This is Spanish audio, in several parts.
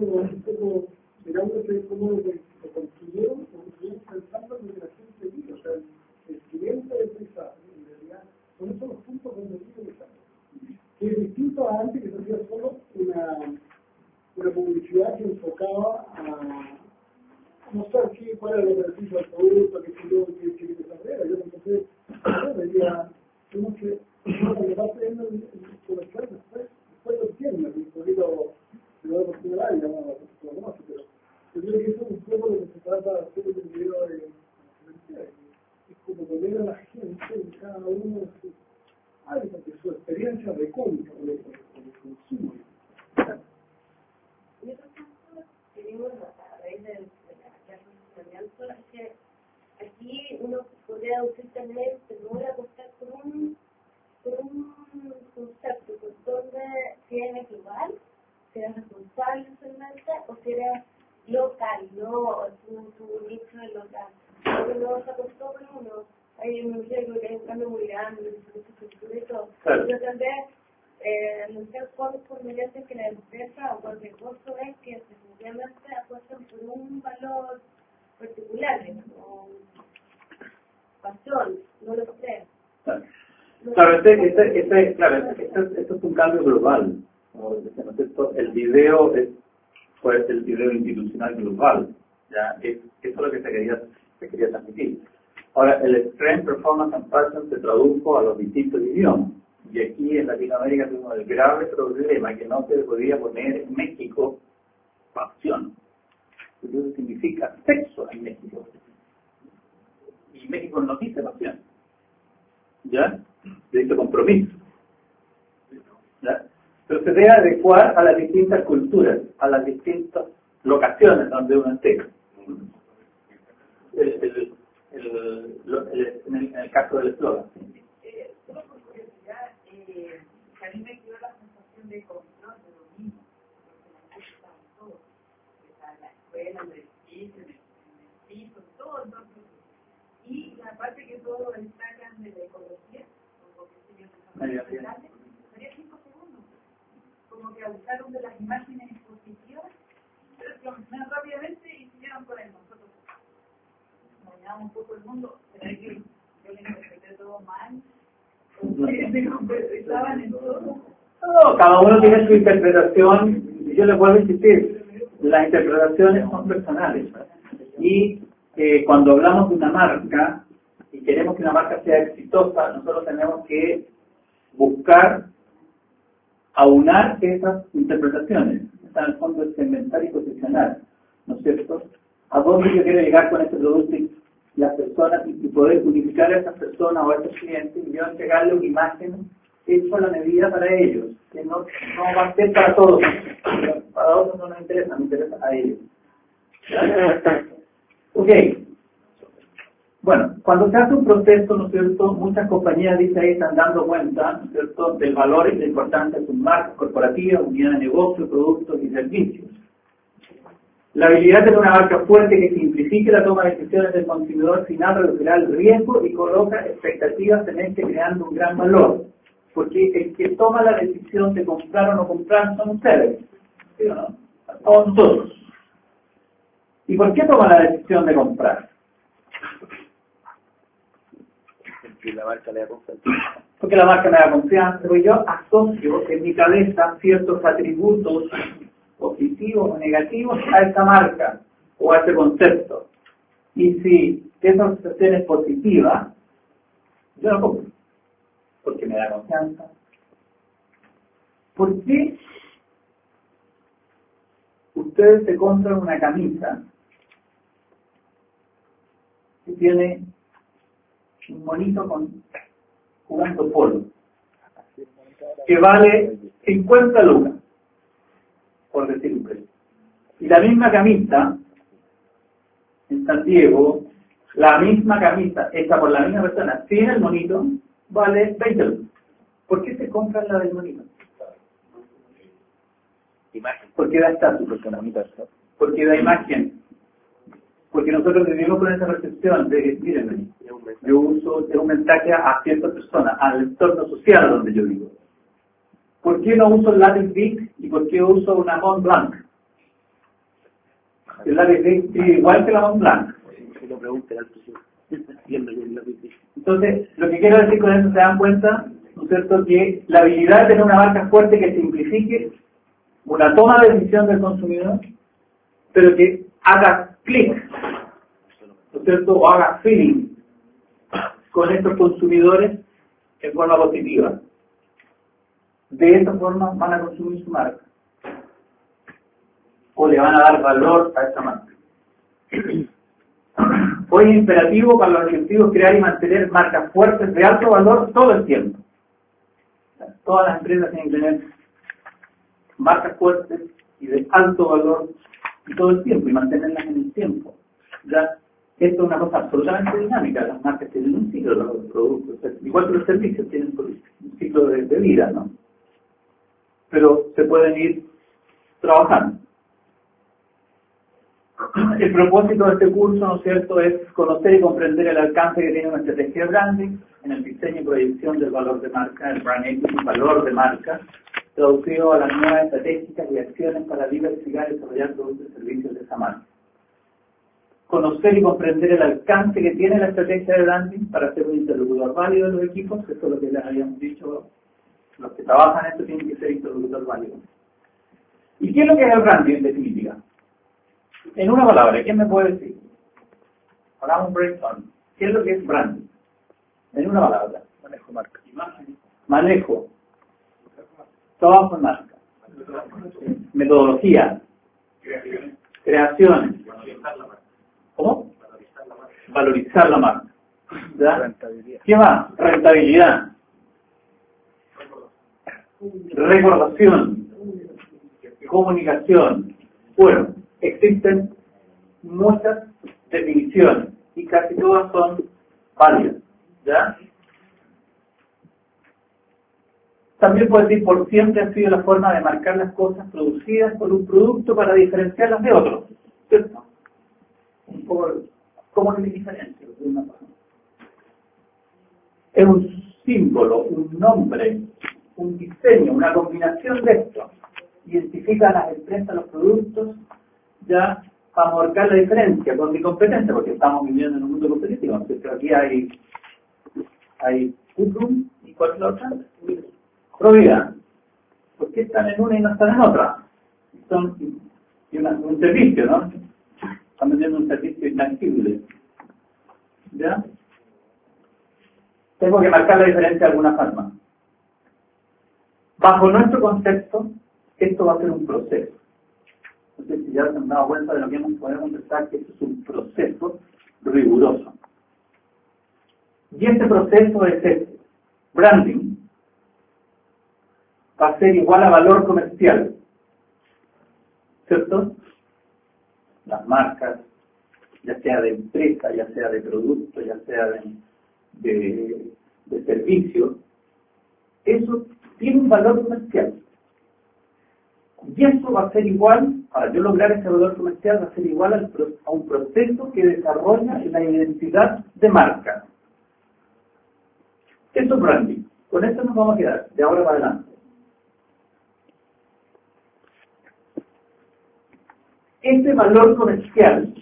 un poco mirándose cómo lo construyeron pensando en lo que la gente vive, o sea, el cliente del paisaje, en realidad, son esos los puntos donde vive el paisaje. Que es distinto a antes que se hacía solo una publicidad que enfocaba a mostrar cuál era el beneficio del producto, que desarrolla. Yo entonces, veía, tenemos que, lo que pasa es el comercial después lo entiende, un poquito de la oportunidad, digamos, lo conoce, pero yo creo que eso es un poco lo que se trata de hacer en el video de comercial. Es como poner a la gente en cada uno de sus hábitats, de su experiencia de compra, con el consumo. Y otro punto que vimos a raíz del funcionamiento es que aquí uno podría deducir también que no voy a apostar por un concepto, por donde si eres global, si eres responsable socialmente o si eres local, no tu nicho de local. Uno se apostó por uno, hay un riesgo que es un cambio muy grande, de cultura y todo. Pero también no sé por mediante que la empresa o cualquier cosa es que definitivamente apuestan por un valor particular, o pasión, no lo sé. Claro, esto es un cambio global. El video es el video institucional global. ¿Ya? Eso es lo que se quería transmitir. Ahora, el Extreme Performance and Passion se tradujo a los distintos idiomas. Y aquí en Latinoamérica tuvimos el grave problema que no se podía poner en México pasión. Eso significa sexo en México. Y México no dice pasión. ¿Ya? Dice compromiso. ¿Ya? Pero se debe adecuar a las distintas culturas, a las distintas locaciones donde uno esté. En el caso del eslogan. Solo por curiosidad, a mí me quedó la sensación de control de dominio, porque la gente estaba en todo, en la escuela, en el edificio, en el piso, todo. Y la parte que todos destacan de la ecología, como que se estaría 5 segundos, como que abusaron de las imágenes expositivas, pero lo mencionaron rápidamente y siguieron con él. Nosotros dañamos un poco el mundo, pero es que yo le interpreté todo mal. Estaban en todo. No, cada uno tiene su interpretación. Yo les vuelvo a insistir, las interpretaciones son personales. Y cuando hablamos de una marca y queremos que una marca sea exitosa, nosotros tenemos que buscar aunar esas interpretaciones. Está en el fondo es segmentar y posicionar, ¿no es cierto? ¿A dónde yo quiero llegar con este producto y las personas y poder unificar a esas personas o a estos clientes y yo entregarle una imagen hecha a la medida para ellos, que no va a ser para todos, para otros no nos interesa, me interesa a ellos. Ok. Bueno, cuando se hace un proceso, ¿no es cierto?, muchas compañías dicen ahí están dando cuenta, ¿no es cierto?, del valor y de la importancia de sus marcas corporativas, unidad de negocio, productos y servicios. La habilidad de tener una marca fuerte que simplifique la toma de decisiones del consumidor final reducirá el riesgo y coloca expectativas en este creando un gran valor. Porque el que toma la decisión de comprar o no comprar son ustedes, ¿sí o no? Todos nosotros. ¿Y por qué toma la decisión de comprar? Porque la marca le da confianza. Porque la marca me da confianza, porque yo asocio en mi cabeza ciertos atributos positivos o negativos a esa marca o a ese concepto. Y si esa asociación es positiva, yo la compro. Porque me da confianza. ¿Por qué ustedes se compran una camisa que tiene un monito jugando polo, que vale 50 lucas, por decir un precio? Y la misma camisa en San Diego, la misma camisa hecha por la misma persona, sin el monito, vale 20 lucas. ¿Por qué se compran la del monito? Imagen. Porque da estatus, porque da imagen. Porque nosotros vivimos con esa percepción de que, miren, yo uso un mensaje a ciertas personas, al entorno social donde yo vivo. ¿Por qué no uso el Latin Peak y por qué uso una Mont Blanc? El lápiz gris escribe igual que la Mont Blanc. Si lo pregunten al presidente. Entonces, lo que quiero decir con eso, se dan cuenta, ¿no es cierto?, que la habilidad de tener una marca fuerte que simplifique una toma de decisión del consumidor, pero que haga clic, ¿no es cierto?, o haga feeling con estos consumidores en forma positiva. De esta forma van a consumir su marca, o le van a dar valor a esa marca. Hoy es imperativo para los objetivos crear y mantener marcas fuertes de alto valor todo el tiempo. Todas las empresas tienen que tener marcas fuertes y de alto valor y todo el tiempo, y mantenerlas en el tiempo. ¿Ya? Esto es una cosa absolutamente dinámica. Las marcas tienen un ciclo, los productos, igual que los servicios tienen un ciclo de vida, ¿no? Pero se pueden ir trabajando. El propósito de este curso, ¿no es cierto?, es conocer y comprender el alcance que tiene una estrategia de branding en el diseño y proyección del valor de marca, el brand equity, valor de marca, traducido a las nuevas estrategias y acciones para diversificar y desarrollar productos y servicios de esa marca. Conocer y comprender el alcance que tiene la estrategia de branding para ser un interlocutor válido de los equipos, eso es lo que les habíamos dicho, los que trabajan en esto tienen que ser interlocutor válido. ¿Y qué es lo que es el branding en definitiva? En una palabra, ¿quién me puede decir? Hagamos un brainstorm. ¿Qué es lo que es branding? En una palabra. Manejo marca. Manejo. Trabajo en marca. Metodología. Creación. ¿Cómo? Valorizar la marca. ¿Ya? Rentabilidad. ¿Qué más? Rentabilidad. Recordación. Comunicación. Bueno, existen muchas definiciones y casi todas son válidas, ¿ya? También puede decir, por siempre ha sido la forma de marcar las cosas producidas por un producto para diferenciarlas de otros, ¿cierto? Un poco, ¿cómo se diferencia de una cosa? Es un símbolo, un nombre, un diseño, una combinación de esto. Identifica a las empresas, los productos, ya para marcar la diferencia con mi competencia, porque estamos viviendo en un mundo competitivo. Entonces aquí hay Putrum y ¿cuál es la otra? Provida. ¿Por qué están en una y no están en otra? Son un servicio, ¿no? Están vendiendo un servicio intangible. ¿Ya? Tengo que marcar la diferencia de alguna forma. Bajo nuestro concepto, esto va a ser un proceso. No sé si ya se han dado cuenta de lo que podemos pensar que esto es un proceso riguroso. Y este proceso es este. Branding va a ser igual a valor comercial. ¿Cierto? Las marcas, ya sea de empresa, ya sea de producto, ya sea de servicio, eso tiene un valor comercial. Y eso va a ser igual, para yo lograr ese valor comercial, va a ser igual a un proceso que desarrolla la identidad de marca. Eso es branding. Con esto nos vamos a quedar, de ahora para adelante. Este valor comercial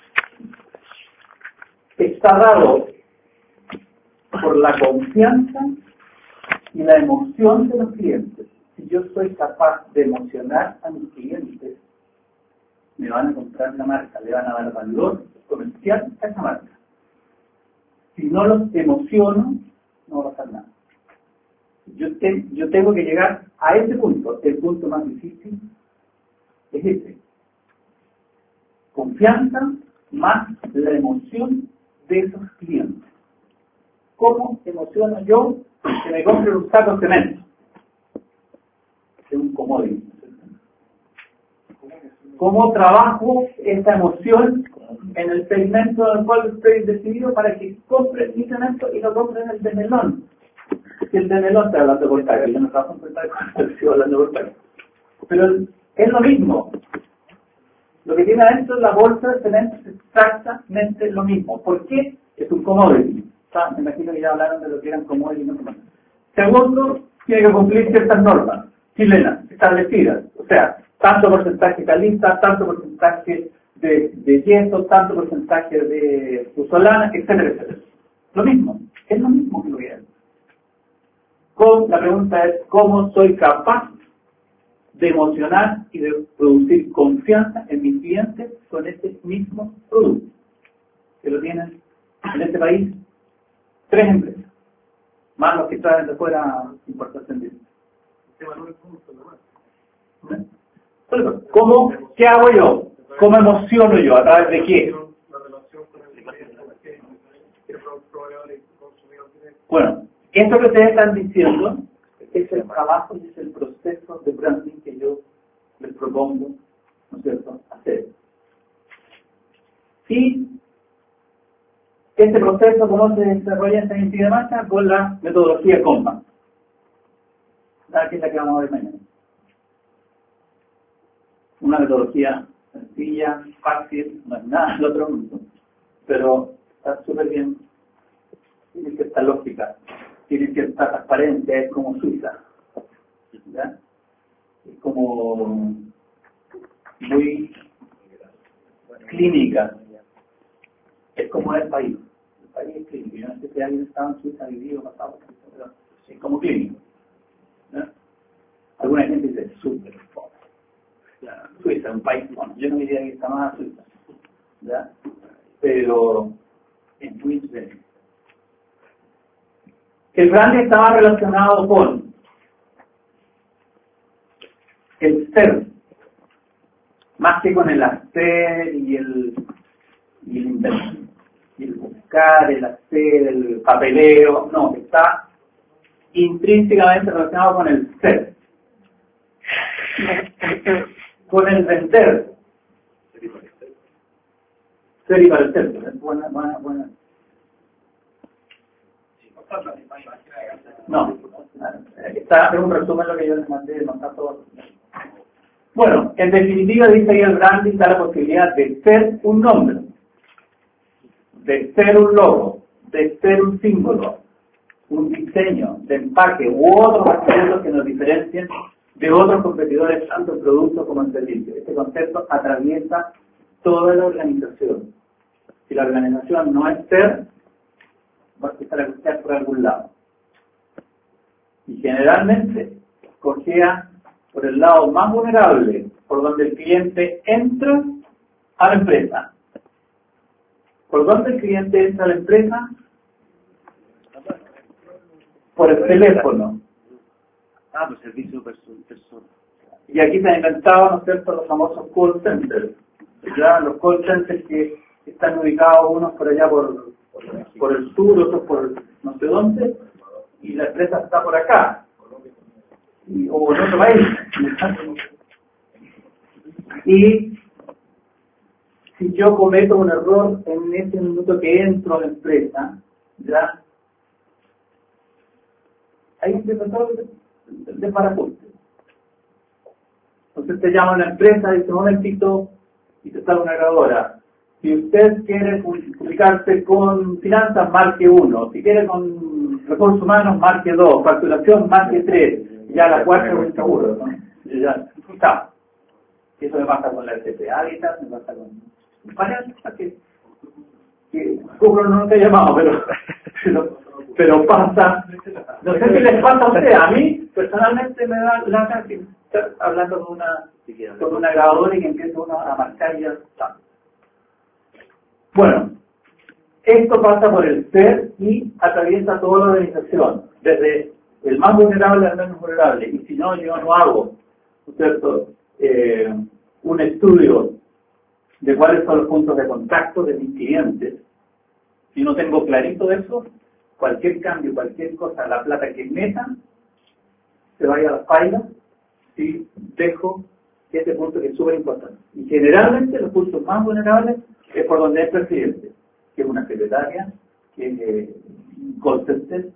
está dado por la confianza y la emoción de los clientes. Si yo soy capaz de emocionar a mis clientes, me van a comprar la marca, le van a dar valor comercial a esa marca. Si no los emociono, no va a pasar nada. Yo tengo que llegar a ese punto. El punto más difícil es ese. Confianza más la emoción de esos clientes. ¿Cómo emociono yo que me compre un saco de cemento? Es un commodity. ¿Cómo trabajo esta emoción en el segmento al cual estoy decidido para que compre mi cemento y lo compre en el de melón? Si el de melón está hablando por talla, yo no trabajo por talla, estoy hablando por talla. Pero es lo mismo. Lo que tiene adentro la bolsa de cemento es exactamente lo mismo. ¿Por qué? Es un commodity. Me imagino que ya hablaron de lo que eran commodity y no commodity. Segundo, tiene que cumplir ciertas normas chilenas establecidas. O sea, tanto porcentaje caliza, tanto porcentaje de yeso, tanto porcentaje de puzzolana, etcétera, etcétera. Lo mismo, es lo mismo que lo que hay. La pregunta es, ¿cómo soy capaz de emocionar y de producir confianza en mis clientes con este mismo producto? Que lo tienen en este país 3 empresas, más los que traen de fuera importación directa. ¿Cómo? ¿Qué hago yo? ¿Cómo emociono yo? ¿A través de qué? Bueno, esto que ustedes están diciendo es el trabajo y es el proceso de branding que yo les propongo, ¿no es cierto?, hacer. Y este proceso, ¿cómo se desarrolla esta identidad de marca? Con la metodología Kanban. Que es la que vamos a ver mañana. Una metodología sencilla, fácil, no es nada del otro mundo, pero está súper bien, tiene cierta lógica, tiene cierta transparencia, es como Suiza, ¿ya? Es como muy clínica, es como el país es clínico. Yo no sé si alguien estaba en Suiza, vivido, pasado, pero es como clínico, ¿ya? Alguna gente dice súper pobre. Suiza, un país, bueno, yo no diría que está más a Suiza, ¿ya? Pero en muy diferente. El branding estaba relacionado con el ser, más que con el hacer y el buscar, el hacer, el papeleo, no, está intrínsecamente relacionado con el ser. Con el vender. Ser y parecer. Es buena. No, está en un resumen lo que yo les mandé, no está todo. Bueno, en definitiva dice ahí el branding da la posibilidad de ser un nombre, de ser un logo, de ser un símbolo, un diseño de empaque u otros aspectos que nos diferencien de otros competidores, tanto en productos como en servicios. Este concepto atraviesa toda la organización. Si la organización no es ser, va a empezar a buscar por algún lado. Y generalmente cogea por el lado más vulnerable, por donde el cliente entra a la empresa. ¿Por dónde el cliente entra a la empresa? Por el teléfono. Pues servicio persona. Y aquí se han inventado, ¿no es cierto?, los famosos call centers. Ya los call centers que están ubicados unos por allá por el sur, otros por no sé dónde, y la empresa está por acá, o en otro país. Y si yo cometo un error en ese minuto que entro a la empresa, ya hay un defensor de parapunte. Entonces te llama a la empresa y dice, un momentito, y te sale una grabadora. Si usted quiere publicarse con finanzas, marque 1. Si quiere con recursos humanos, marque 2. Facturación, marque 3. Ya la cuarta es un seguro, ¿no? Ya está. Eso me pasa con la FCA, me pasa con varias cosas que Google no te ha llamado, pero pasa. No sé si les pasa a usted. A mí, personalmente, me da lata que estar hablando con una grabadora y que empieza uno a marcar y ya está. Bueno, esto pasa por el ser y atraviesa toda la organización, desde el más vulnerable al menos vulnerable. Y si no, yo no hago, ¿no es cierto?, un estudio de cuáles son los puntos de contacto de mis clientes. Si no tengo clarito eso, cualquier cambio, cualquier cosa, la plata que metan, se vaya a la paila si dejo ese punto que es súper importante. Y generalmente los puntos más vulnerables es por donde entra el cliente, que es una secretaria, que es un call center,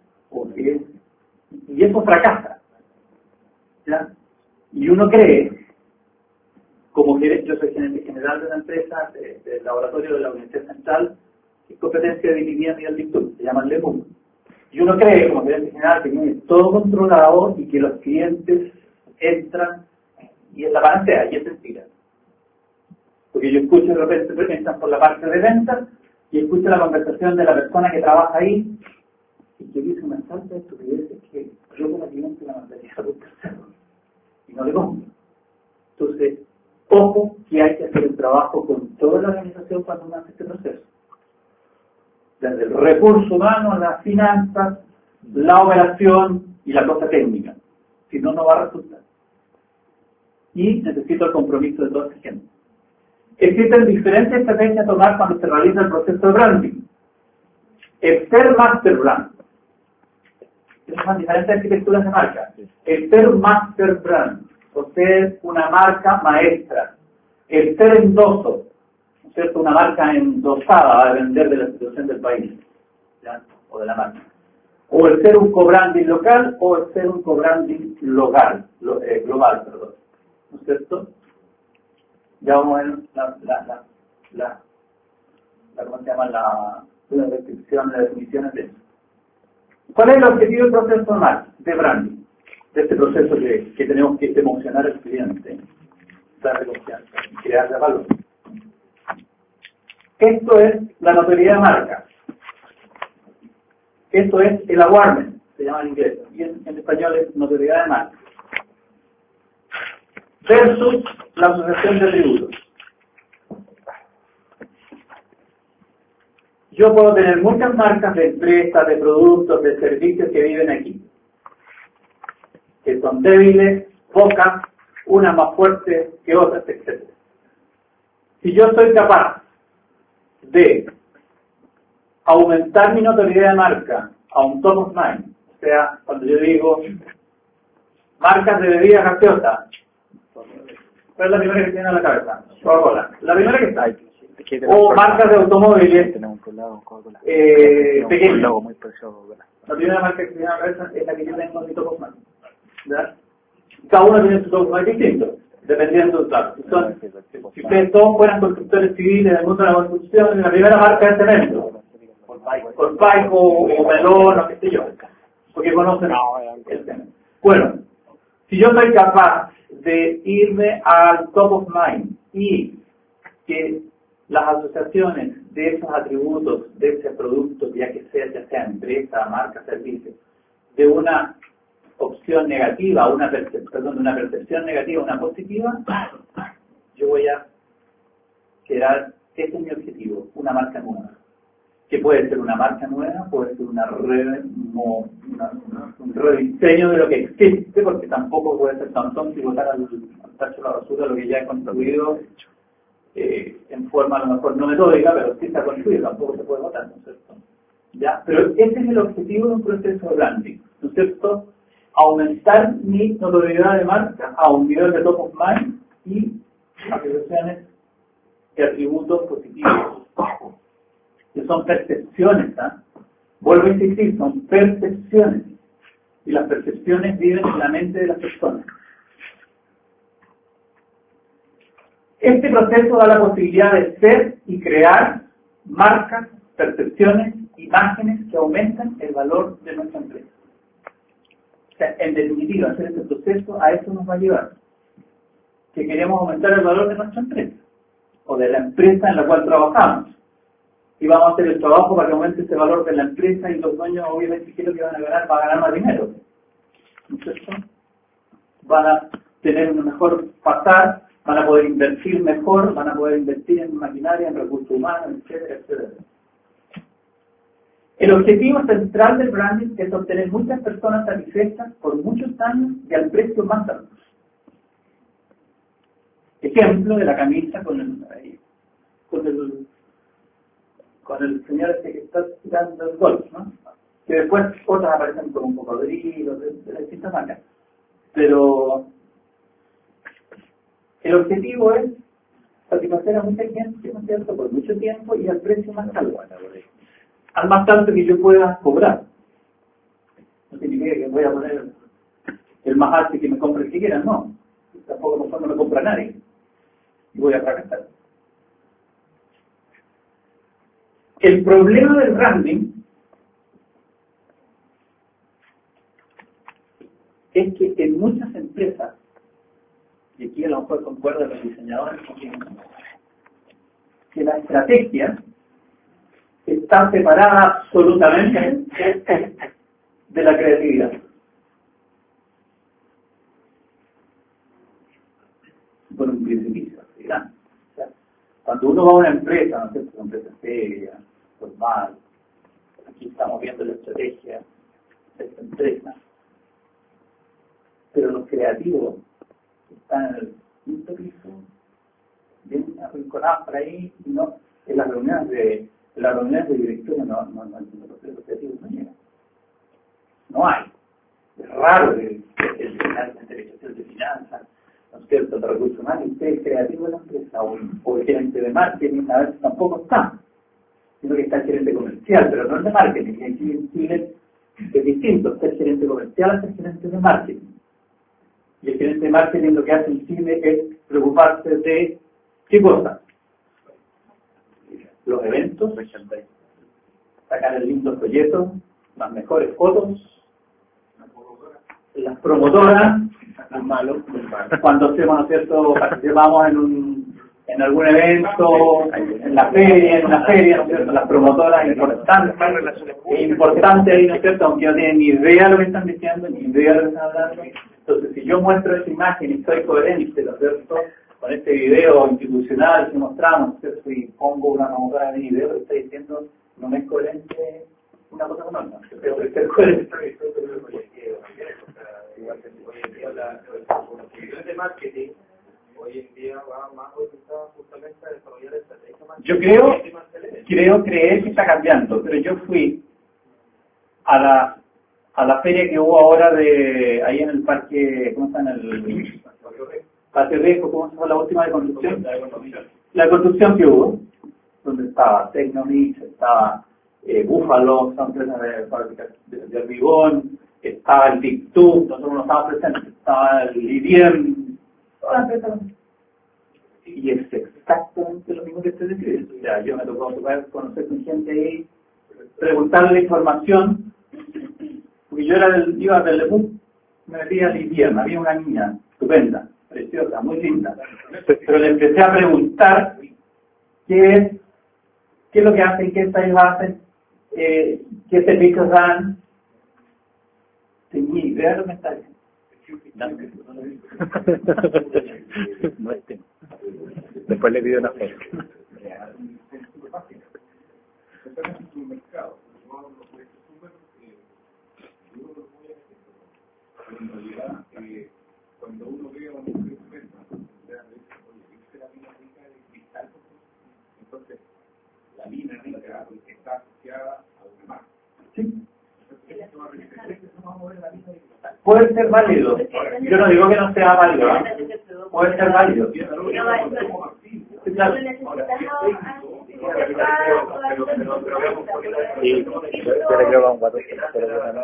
y eso fracasa, ¿ya? Y uno cree, como gerente, yo soy gerente general de una empresa, del laboratorio de la Universidad Central, que es competencia de vivienda y del dictum, se llama LEMUN. Y uno cree, como gerente general, que tiene todo controlado y que los clientes entran y es la panacea, y es mentira. Porque yo escucho de repente, entran por la parte de ventas, y escucho la conversación de la persona que trabaja ahí, y que dice una falta de estupidez que yo como cliente la mandaría a un tercero, y no le compro. Entonces, ojo que hay que hacer el trabajo con toda la organización cuando uno hace este proceso. Desde el recurso humano, las finanzas, la operación y la cosa técnica. Si no, no va a resultar. Y necesito el compromiso de toda esa gente. Existen diferentes estrategias a tomar cuando se realiza el proceso de branding. El ser master brand. Esas son diferentes arquitecturas de marca. El ser master brand, o ser una marca maestra. El ser endoso, ¿no es cierto? Una marca endosada a depender de la situación del país, ¿ya? O de la marca. O el ser un co-branding local o el ser un co-branding global, perdón. ¿No es cierto? Ya vamos a ver ¿cómo se llama? La descripción, las definiciones de eso. ¿Cuál es el objetivo del proceso de branding? De este proceso que tenemos que emocionar al cliente, darle confianza y crearle valor. Esto es la notoriedad de marca. Esto es el awareness, se llama en inglés, y en español es notoriedad de marca. Versus la asociación de atributos. Yo puedo tener muchas marcas de empresas, de productos, de servicios que viven aquí, que son débiles, pocas, unas más fuertes que otras, etc. Si yo soy capaz de aumentar mi notoriedad de marca a un top of mind, o sea, cuando yo digo marcas de bebidas gaseosas, ¿cuál es la primera que tiene en la cabeza? Coca-Cola. La primera que está ahí. O marcas de automóviles pequeñas. La primera marca que tiene en la cabeza es la que yo tengo en mi top of mind. ¿Verdad? Cada uno tiene su top of mind distinto, dependiendo del trato. Si ustedes todos fueran constructores civiles del mundo de la construcción, la primera marca es cemento. Colpaico o Melón o qué sé yo. Porque conocen el cemento. Bueno, si yo soy capaz de irme al top of mind y que las asociaciones de esos atributos, de ese producto, ya sea empresa, marca, servicio, de una opción negativa, de una percepción negativa a una positiva, yo voy a crear, ese es mi objetivo, una marca nueva. Que puede ser una marca nueva, puede ser un rediseño de lo que existe, porque tampoco puede ser tan tonto y botar al tacho de la basura lo que ya he construido en forma a lo mejor no metódica, pero sí está construido, tampoco se puede botar, ¿no es cierto? ¿Ya? Pero ese es el objetivo de un proceso de branding, ¿no es cierto? Aumentar mi notoriedad de marca a un nivel de top of mind y asociaciones y atributos positivos, que son percepciones, ¿ah? Vuelvo a insistir, son percepciones, y las percepciones viven en la mente de las personas. Este proceso da la posibilidad de ser y crear marcas, percepciones, imágenes que aumentan el valor de nuestra empresa. O sea, en definitiva, hacer este proceso a eso nos va a llevar. Que queremos aumentar el valor de nuestra empresa, o de la empresa en la cual trabajamos. Y vamos a hacer el trabajo para que aumente ese valor de la empresa, y los dueños obviamente quieren que van a ganar más dinero. ¿No es cierto? Van a tener un mejor pasar, van a poder invertir mejor, van a poder invertir en maquinaria, en recursos humanos, etcétera, etcétera. El objetivo central del branding es obtener muchas personas satisfechas por muchos años y al precio más alto. Ejemplo de la camisa con el señor este que está tirando el golf, ¿no? Que después otras aparecen con un cocodrilo, de las distintas marcas. Pero el objetivo es satisfacer a mucha gente, ¿no es cierto?, por mucho tiempo y al precio más alto. Al más alto que yo pueda cobrar. No significa que voy a poner el más alto y que me compre el que quiera, no. Tampoco mejor no me compra nadie. Y voy a fracasar. El problema del branding es que en muchas empresas, y aquí a lo mejor concuerdan los diseñadores, que la estrategia está separada absolutamente de la creatividad. Por un precipicio, ¿verdad? O sea, cuando uno va a una empresa, ¿no es cierto? Una empresa seria, formal, aquí estamos viendo la estrategia de esta empresa, pero los creativos están en el quinto piso, bien arrinconados por ahí, y no, en las reuniones de dirección los creativos no llegan. No hay. Es raro el intelectual de finanzas, ¿no es cierto?, de recursos humanos, y usted es creativo de la empresa, o el gerente de marketing, a veces tampoco está, sino que está el gerente comercial, pero no el de marketing, que aquí en Chile es distinto, está el gerente comercial hasta el gerente de marketing. Y el gerente de marketing lo que hace en Chile es preocuparse de ¿qué cosa? Los eventos, sacar el lindo folleto, las mejores fotos, las promotoras, cuando hacemos, ¿no es cierto?, participamos en algún evento, en una feria, ¿no es cierto?, las promotoras importantes ahí, ¿no es cierto?, aunque no tienen ni idea de lo que están diciendo, ni idea de lo que están hablando. Entonces, si yo muestro esa imagen y soy coherente, ¿no es cierto?, con este video institucional que mostramos, ¿no es cierto?, y pongo una promotora en mi video, que está diciendo, no me es coherente una cosa con otra, pero que es coherente. Igual que hoy en día la producción de marketing hoy en día va más orientada justamente a desarrollar estrategias más. Yo creer que está cambiando, pero yo fui a la feria que hubo ahora de ahí en el parque, ¿cómo está? En el Parque Riesgo, ¿cómo se llama la última de construcción? La construcción que hubo, donde estaba Tecnomix, estaba Búfalo, son empresas de fábricas de hormigón, estaba el Tic-Tuc, nosotros no estábamos presentes, estaba el Lidiem, todas las empresas. Y es exactamente lo mismo que usted describe. O sea, yo me tocó conocer con gente ahí, preguntarle información, porque yo iba del Lepuc, me metí a Lidiem, había una niña estupenda, preciosa, muy linda, pero le empecé a preguntar qué es lo que hacen, qué ensayos hacen, qué servicios dan. Tenía idea de lo que está diciendo. Después le pido una foto. Cuando uno ve a una mujer estupenda, la mina rica de cristal, entonces la mina rica está asociada a una marca. Sí. Puede ser válido. Yo no digo que no sea válido. Puede ser válido. Sí, yo le creo a un guato, pero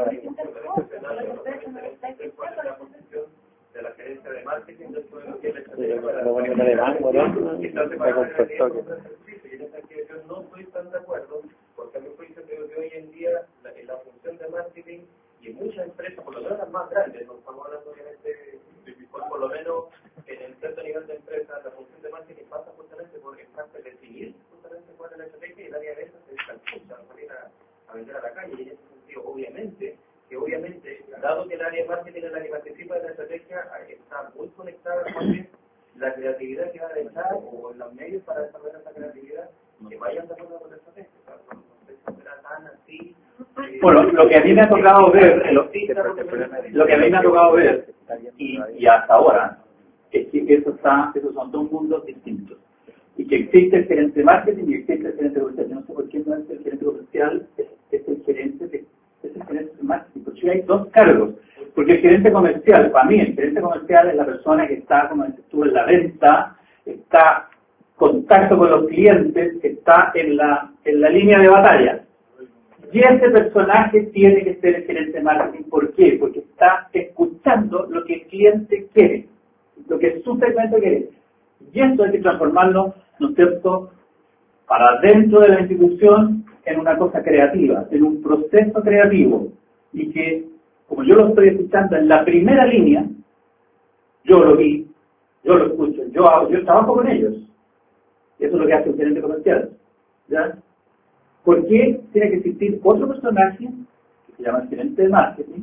de la gerencia de marketing después de lo que lo bonito de banco, ¿no? Me compuesto que yo no estoy tan de acuerdo, porque a mi juicio creo que hoy en día la función de marketing y en muchas empresas, por lo menos las más grandes, no estamos hablando obviamente, por lo menos en el cierto nivel de empresa, la función de marketing pasa justamente por definir justamente cuál es la estrategia y el área de ventas se dispuesta a salir a vender a la calle. Y en ese sentido, obviamente, dado que el área de marketing es la que participa de la estrategia, está muy conectada con la creatividad que va a detrás o los medios para desarrollar esa creatividad que vayan de acuerdo con la estrategia. No sé si será tan así. Bueno, lo que a mí me ha tocado ver, lo que a mí me ha tocado ver, y hasta ahora, es que esos son dos mundos distintos. Y que existe el gerente de marketing y existe el gerente comercial. Yo no sé por qué no es el gerente comercial, es el gerente de marketing. Porque hay dos cargos. Porque el gerente comercial, para mí, el gerente comercial es la persona que está, como dices tú, en la venta, está en contacto con los clientes, que está en la línea de batalla. Y ese personaje tiene que ser el gerente de marketing. ¿Por qué? Porque está escuchando lo que el cliente quiere, lo que su segmento quiere. Y eso hay que transformarlo, ¿no es cierto?, para dentro de la institución en una cosa creativa, en un proceso creativo. Y que, como yo lo estoy escuchando en la primera línea, yo lo vi, yo lo escucho, yo trabajo con ellos. Eso es lo que hace un gerente comercial. ¿Ya? ¿Por qué tiene que existir otro personaje que se llama el gerente de marketing?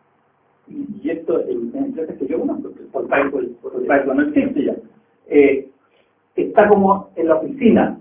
Y esto en empresas que yo conozco, por Paypal no existe ya. Está como en la oficina.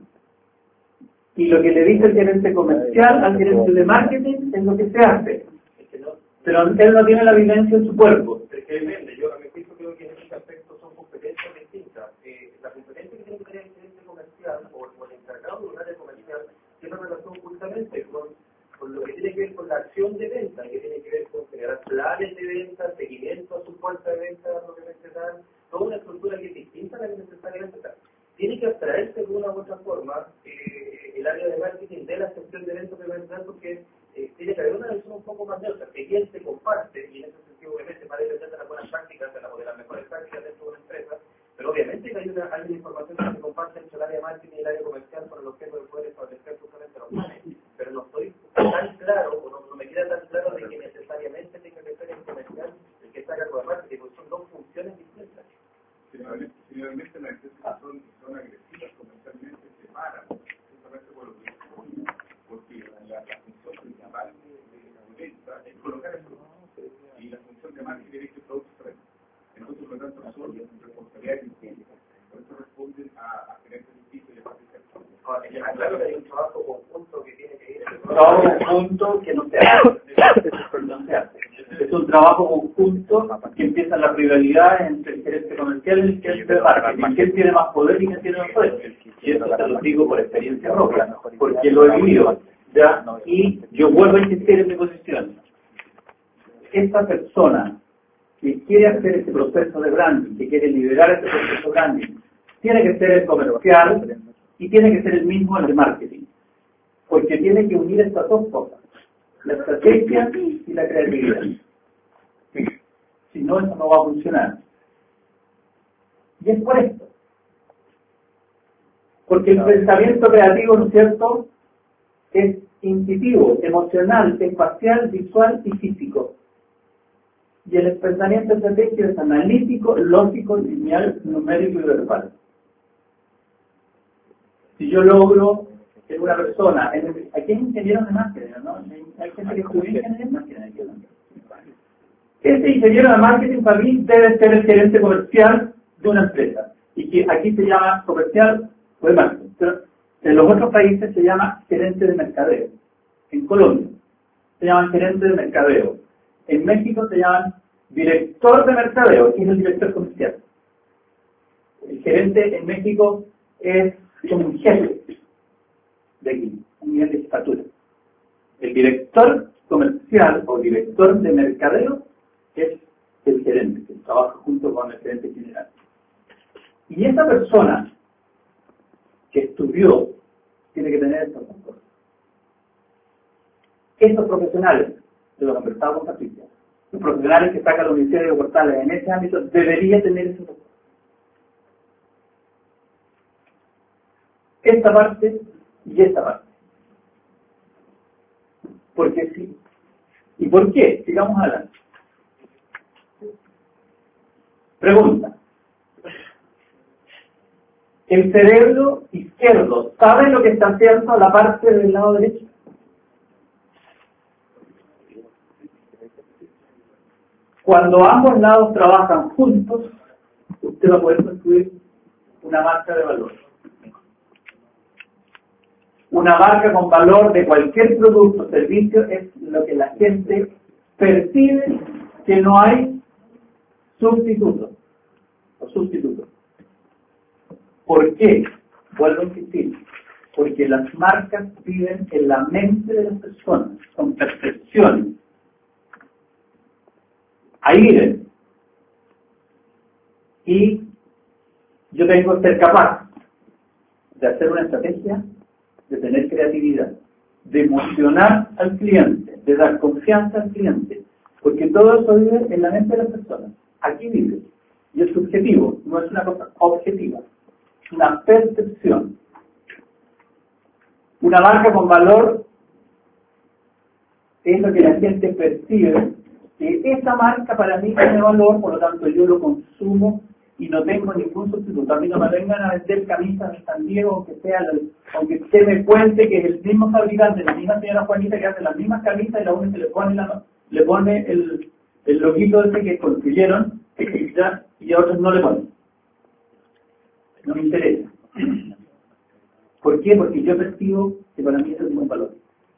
Y lo que le dice el gerente comercial al gerente de marketing es lo que se hace. Pero él no tiene la vivencia en su cuerpo. Es que depende. Yo a mi juicio creo que en este aspecto son competencias distintas. La competencia que tiene que tener el gerente comercial o el encargado de un área comercial tiene relación justamente con lo que tiene que ver con la acción de venta, que tiene que ver con generar planes de venta, seguimiento a su puerta de venta, obviamente dan toda una estructura que es distinta a la que necesariamente está. Tiene que abstraerse de una u otra forma el área de marketing de la gestión de eventos que va a entrar, porque tiene que haber una visión un poco más neutra, que quien se comparte, y en ese sentido obviamente para depender de las buenas prácticas, de las mejores prácticas dentro de una empresa, pero obviamente que hay una información que se comparte entre el área de marketing y el área comercial para el objeto de poder establecer justamente los planes. Pero no estoy tan claro, o no me queda tan claro de que necesariamente tenga que ser el comercial el que está a cargo de marketing, porque son dos funciones distintas. Finalmente las empresas son agresivas comercialmente, se paran justamente por lo que porque la función principal de la venta es colocar el producto y la función de marketing es que el producto se venda. Entonces, por lo tanto, son responsabilidades distintas. Por eso responden a gerentes distintos y a partes distintas. Claro que hay un trabajo conjunto que tiene que ir. Trabajo conjunto que no se hace. Es un trabajo conjunto que empieza la rivalidad entre el gerente comercial y el gerente de marketing. ¿Quién tiene más poder y quién tiene más poder? Y eso te lo digo por experiencia propia, porque lo he vivido. ¿Ya? Y yo vuelvo a insistir en mi posición. Esta persona que quiere hacer este proceso de branding, que quiere liderar este proceso de branding, tiene que ser el comercial y tiene que ser el mismo el de marketing. Porque tiene que unir estas dos cosas, la estrategia y la creatividad. Si no, eso no va a funcionar. Y es por esto. Porque el pensamiento creativo, ¿no es cierto?, es intuitivo, emocional, espacial, visual y físico. Y el pensamiento estratégico es analítico, lógico, lineal, numérico y verbal. Si yo logro que una persona, aquí hay ingenieros de marketing, ¿no? Hay gente que estudia ingeniería de marketing. Este ingeniero de marketing para mí debe ser el gerente comercial de una empresa. Y que aquí se llama comercial o de marketing. Pero en los otros países se llama gerente de mercadeo. En Colombia se llaman gerente de mercadeo. En México se llaman director de mercadeo, que es el director comercial. El gerente en México es como un jefe de aquí, un nivel de estatura. El director comercial o director de mercadeo es el gerente, que trabaja junto con el gerente general. Y esa persona que estudió tiene que tener estas dos cosas. Estos profesionales, de los conversado con Patricia, los profesionales que sacan la Universidad de Portales en ese ámbito, deberían tener esas dos cosas. Esta parte y esta parte. Porque sí. ¿Y por qué? Sigamos adelante. Pregunta. El cerebro izquierdo, ¿sabe lo que está haciendo la parte del lado derecho? Cuando ambos lados trabajan juntos, usted va a poder construir una marca de valor. Una marca con valor de cualquier producto o servicio es lo que la gente percibe que no hay sustituto o sustituto. ¿Por qué? Vuelvo a insistir. Porque las marcas viven en la mente de las personas, son percepciones. Ahí viven. Y yo tengo que ser capaz de hacer una estrategia, de tener creatividad, de emocionar al cliente, de dar confianza al cliente, porque todo eso vive en la mente de las personas. Aquí vive. Y es subjetivo, no es una cosa objetiva, es una percepción. Una marca con valor es lo que la gente percibe, que esa marca para mí tiene valor, por lo tanto yo lo consumo y no tengo ningún sustituto. A mí no me vengan a vender camisas de San Diego, aunque usted me cuente que es el mismo fabricante, la misma señora Juanita que hace las mismas camisas y la única que le pone el loguito ese que construyeron y a otros no le ponen. No me interesa. ¿Por qué? Porque yo percibo que para mí eso es un valor.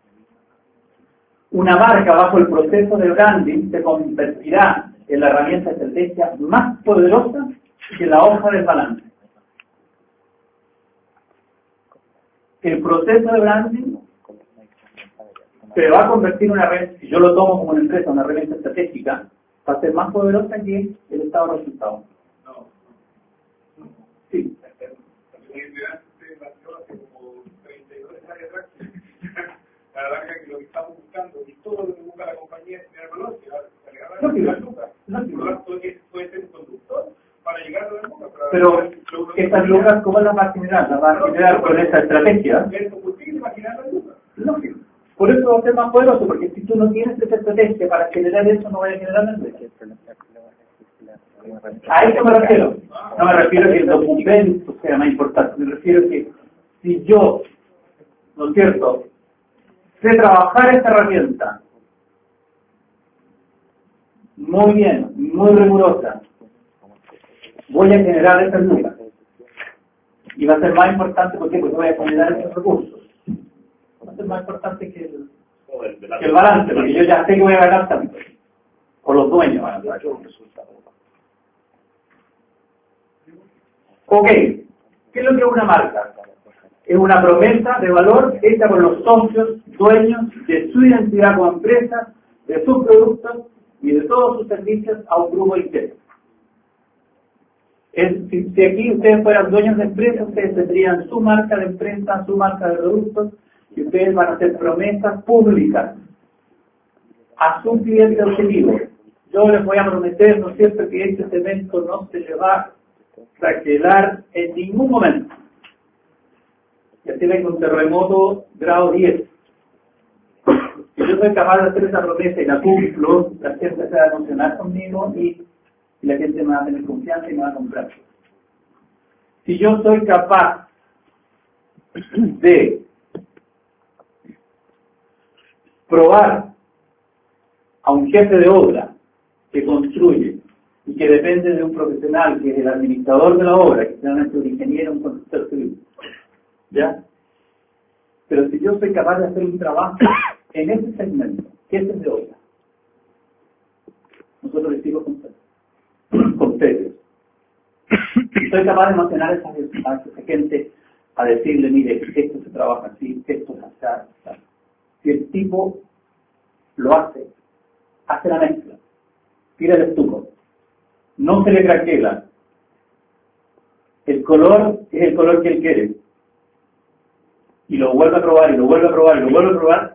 Una marca bajo el proceso de branding se convertirá en la herramienta de estrategia más poderosa que la hoja del balance. El proceso de branding se va a convertir en una red, si yo lo tomo como una empresa, una herramienta estratégica, va a ser más poderosa que el estado de resultados. Sí. A la larga que lo que estamos buscando y todo lo que busca la compañía es tener valor, que va a puede ser un conductor para llegar a la lucas. Pero estas lucas, ¿cómo las va a generar? Las va a generar con esta estrategia. Lógico. Por eso va a ser más poderoso, porque si tú no tienes esta estrategia para generar eso, no vas a generar nada. A eso me refiero. No me refiero a que el documento sea más importante. Me refiero a que si yo, ¿no es cierto?, sé trabajar esta herramienta muy bien, muy rigurosa, voy a generar estas lucas. Y va a ser más importante, ¿por qué? Porque voy a generar estos recursos. Va a ser más importante que el balance, porque yo ya sé que voy a ganar tanto. O los dueños van a ganar un resultado. Ok, ¿qué es lo que es una marca? Es una promesa de valor hecha por los socios, dueños de su identidad como empresa, de sus productos y de todos sus servicios a un grupo interno. Si aquí ustedes fueran dueños de empresa, ustedes tendrían su marca de empresa, su marca de productos, y ustedes van a hacer promesas públicas a su cliente objetivo. Yo les voy a prometer, ¿no es cierto?, que este cemento no se le va a craquelar en ningún momento. Y así venga un terremoto grado 10. Si yo soy capaz de hacer esa promesa y la cumplo, la gente se va a emocionar conmigo y la gente me va a tener confianza y me va a comprar. Si yo soy capaz de probar a un jefe de obra que construye y que depende de un profesional que es el administrador de la obra, que generalmente es un ingeniero, un constructor civil, ¿ya? Pero si yo soy capaz de hacer un trabajo en ese segmento, que es el de obra, nosotros decimos con serios. Soy capaz de emocionar a esa gente a decirle, mire, esto se trabaja así, esto es así. Si el tipo lo hace la mezcla, tira el estuco, no se le craquela, el color es el color que él quiere, y lo vuelve a probar, y lo vuelve a probar, y lo vuelve a probar,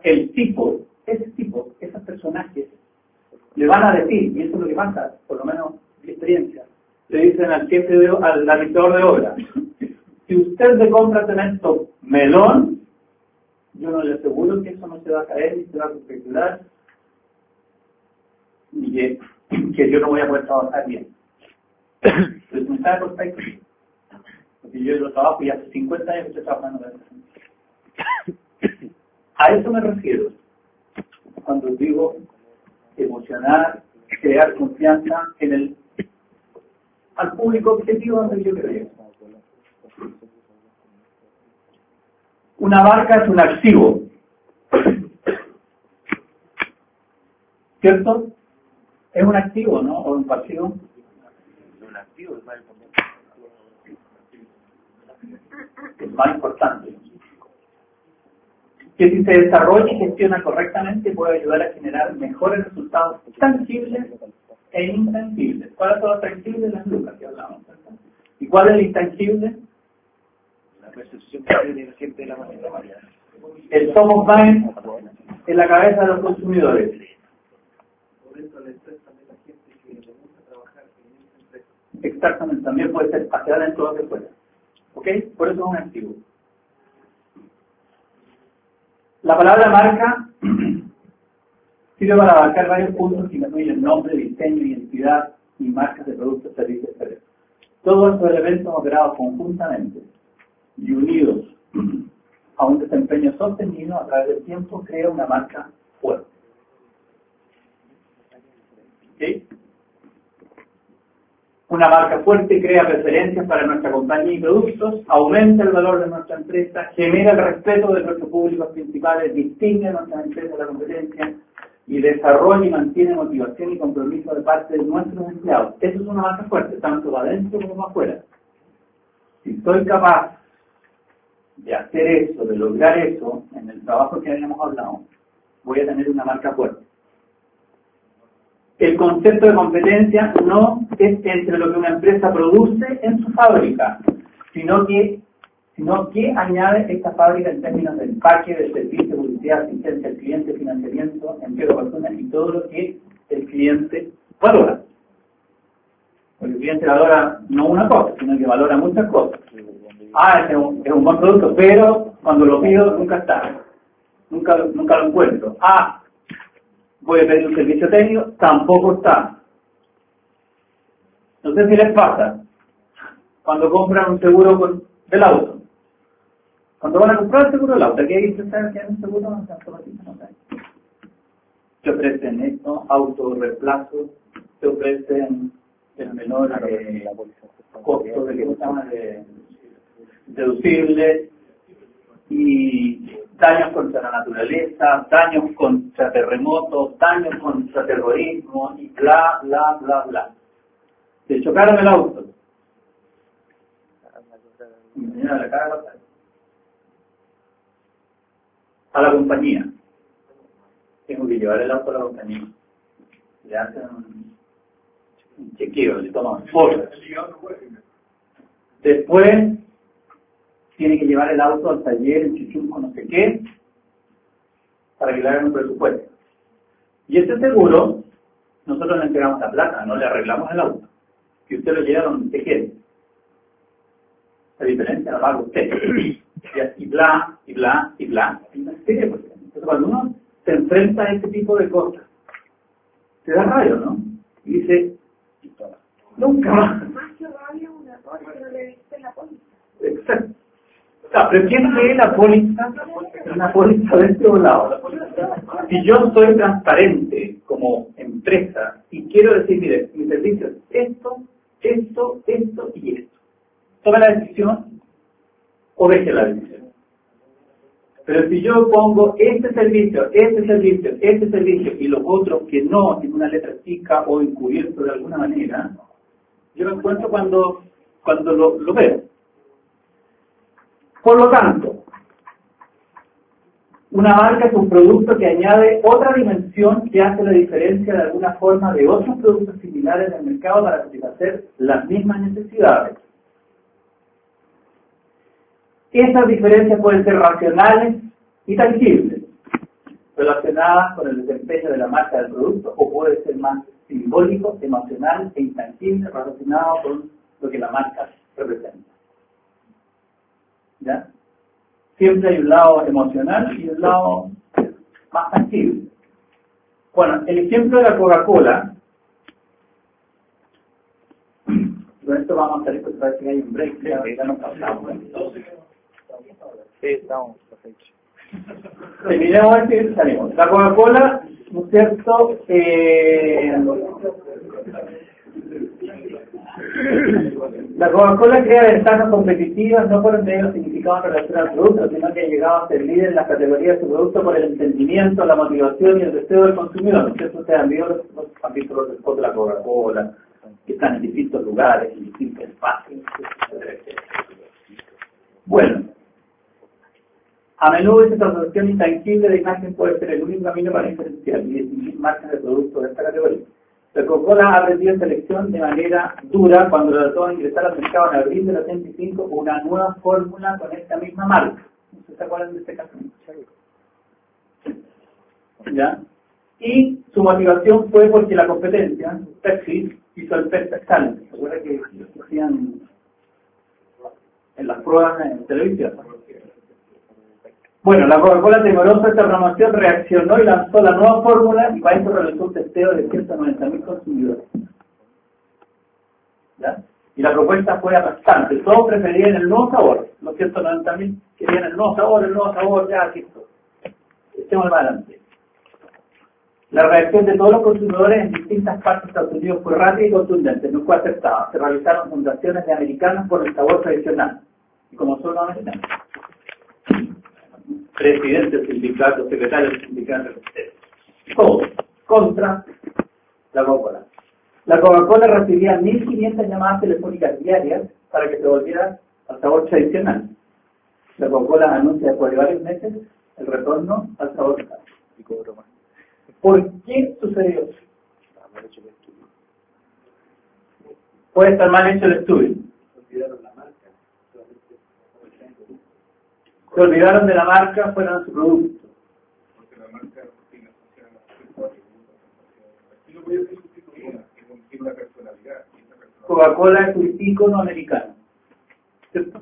esos personajes, le van a decir, y eso es lo que pasa, por lo menos mi experiencia, le dicen al jefe, al administrador de obra, si usted le compra cemento melón, yo no le aseguro que eso no se va a caer y se va a especular, y que yo no voy a poder trabajar bien. Pero tú sabes perfecto, porque yo lo trabajo y hace 50 años que estoy trabajando en eso. A eso me refiero cuando digo emocionar, crear confianza en al público objetivo donde yo creo. Una marca es un activo, ¿cierto? Es un activo, ¿no? O un pasivo. Un activo es más importante. Es más importante. Que si se desarrolla y gestiona correctamente puede ayudar a generar mejores resultados tangibles e intangibles. ¿Cuáles son los tangibles? Las lucas que hablamos. ¿Y cuál es el intangible? La percepción que tiene la gente de la manera. El top of mind en la cabeza de los consumidores. Por eso la empresa de la gente que le gusta trabajar en esa empresa. Exactamente, también puede ser hacia adentro o hacia afuera. ¿Ok? Por eso es un activo. La palabra marca sirve para abarcar varios puntos que incluyen nombre, diseño, identidad y marcas de productos, servicios, etc. Todos estos elementos operados conjuntamente y unidos a un desempeño sostenido a través del tiempo crea una marca fuerte. ¿Sí? Una marca fuerte crea preferencias para nuestra compañía y productos, aumenta el valor de nuestra empresa, genera el respeto de nuestros públicos principales, distingue a nuestras empresas de la competencia y desarrolla y mantiene motivación y compromiso de parte de nuestros empleados. Eso es una marca fuerte, tanto adentro como afuera. Si soy capaz de hacer eso, de lograr eso, en el trabajo que habíamos hablado, voy a tener una marca fuerte. El concepto de competencia no es entre lo que una empresa produce en su fábrica, sino que añade esta fábrica en términos de empaque, de servicio, publicidad, asistencia al cliente, financiamiento, empleo de personas y todo lo que el cliente valora. Porque el cliente valora no una cosa, sino que valora muchas cosas. Es un buen producto, pero cuando lo pido nunca está. Nunca lo encuentro. Voy a pedir un servicio técnico, tampoco está. No sé si les pasa. Cuando compran un seguro del auto. Cuando van a comprar el seguro del auto, ¿qué dice usted que hay un seguro? No sé. Te ofrecen esto, autorreemplazo, te ofrecen el menor costo de deducible y daños contra la naturaleza, daños contra terremotos, daños contra terrorismo y bla, bla, bla, bla. Te chocaron el auto. A la compañía. Tengo que llevar el auto a la compañía. Le hacen un chequeo, le toman fotos. Después tiene que llevar el auto al taller, en Chichunco, no sé qué, para que le hagan un presupuesto. Y ese seguro, nosotros le entregamos la plata, no le arreglamos el auto. Que usted lo lleve donde usted quiere. La diferencia la paga usted. Y así bla, y bla, y bla. Entonces cuando uno se enfrenta a este tipo de cosas, te da rabia, ¿no? Y dice, nunca más. Más que rabia, una cosa que no le diste la póliza. Exacto. Pero ¿quién lee la póliza? Una póliza de este lado. Si yo soy transparente como empresa y quiero decir, mire, mi servicio es esto y esto. Tome la decisión o deje la decisión. Pero si yo pongo este servicio y los otros que no, en una letra chica o encubierto de alguna manera, yo me encuentro cuando lo veo. Por lo tanto, una marca es un producto que añade otra dimensión que hace la diferencia de alguna forma de otros productos similares en el mercado para satisfacer las mismas necesidades. Esas diferencias pueden ser racionales y tangibles, relacionadas con el desempeño de la marca del producto, o puede ser más simbólico, emocional e intangible, relacionado con lo que la marca representa. ¿Ya? Siempre hay un lado emocional y un lado más tangible. Bueno, el ejemplo de la Coca-Cola, con esto vamos a salir porque parece que hay un break, ya nos pasamos. Sí, estamos, perfecto. Terminemos a ver si salimos. La Coca-Cola, ¿no es cierto? La Coca-Cola crea ventajas competitivas no por el medio significado en relación al producto, sino que ha llegado a ser líder en las categorías de su producto por el entendimiento, la motivación y el deseo del consumidor. ¿No es cierto? Ustedes han visto los spots de la Coca-Cola, que están en distintos lugares, en distintos espacios, etc. Bueno, a menudo esta transacción intangible de imagen puede ser el único camino para diferenciar y distinguir marcas de productos de esta categoría. La Coca-Cola ha aprendido esta lección de manera dura cuando trató de ingresar al mercado en abril del 85 con una nueva fórmula con esta misma marca. ¿No se acuerdan de este caso? ¿Ya? Y su motivación fue porque la competencia, Pepsi, hizo el Pepsi Challenge. ¿Se acuerdan que hacían en las pruebas en televisión? Bueno, la Coca-Cola, temerosa de esta promoción, reaccionó y lanzó la nueva fórmula y para eso realizó un testeo de 190.000 consumidores. ¿Ya? Y la propuesta fue aplastante. Todos preferían el nuevo sabor. Los 190.000 querían el nuevo sabor, ya, aquí esto. Echemos para adelante. La reacción de todos los consumidores en distintas partes de Estados Unidos fue rápida y contundente, no fue aceptada. Se realizaron fundaciones de americanos por el sabor tradicional. Y como son los americanos, presidentes, sindicatos, secretarios de sindicatos, todos contra la Coca-Cola. La Coca-Cola recibía 1.500 llamadas telefónicas diarias para que se volviera al sabor tradicional. La Coca-Cola anuncia después de varios meses el retorno al sabor local. ¿Por qué sucedió eso? Puede estar mal hecho el estudio. Se olvidaron de la marca, fueron su producto. Porque la marca tiene y no puede ser sustituida, tiene una personalidad. Coca-Cola es un ícono americano, ¿cierto?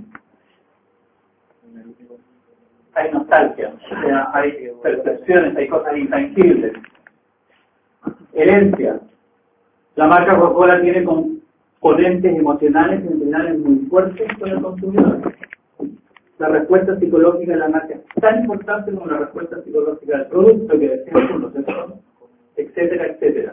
Hay nostalgia, o sea, hay percepciones, hay cosas intangibles. Herencia. La marca Coca-Cola tiene componentes emocionales y emocionales muy fuertes con el consumidor. La respuesta psicológica de la marca es tan importante como la respuesta psicológica del producto que decimos nosotros, etcétera, etcétera.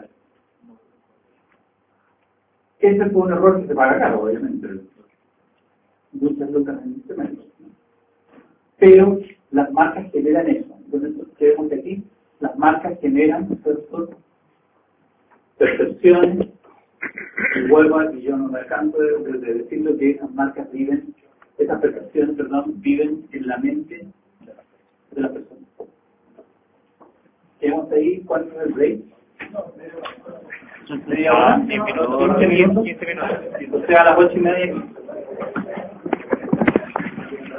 Ese fue un error que se paga caro, obviamente. Muchas lucas en este momento. Pero las marcas generan eso. Entonces, vemos aquí, las marcas generan percepciones. Y vuelvo a que yo no me canso de decirlo que esas marcas viven, esas percepciones, viven en la mente de la persona. ¿Quedamos ahí? ¿Cuánto es el break? ¿Media hora? 15 minutos. O sea, a las 8:30.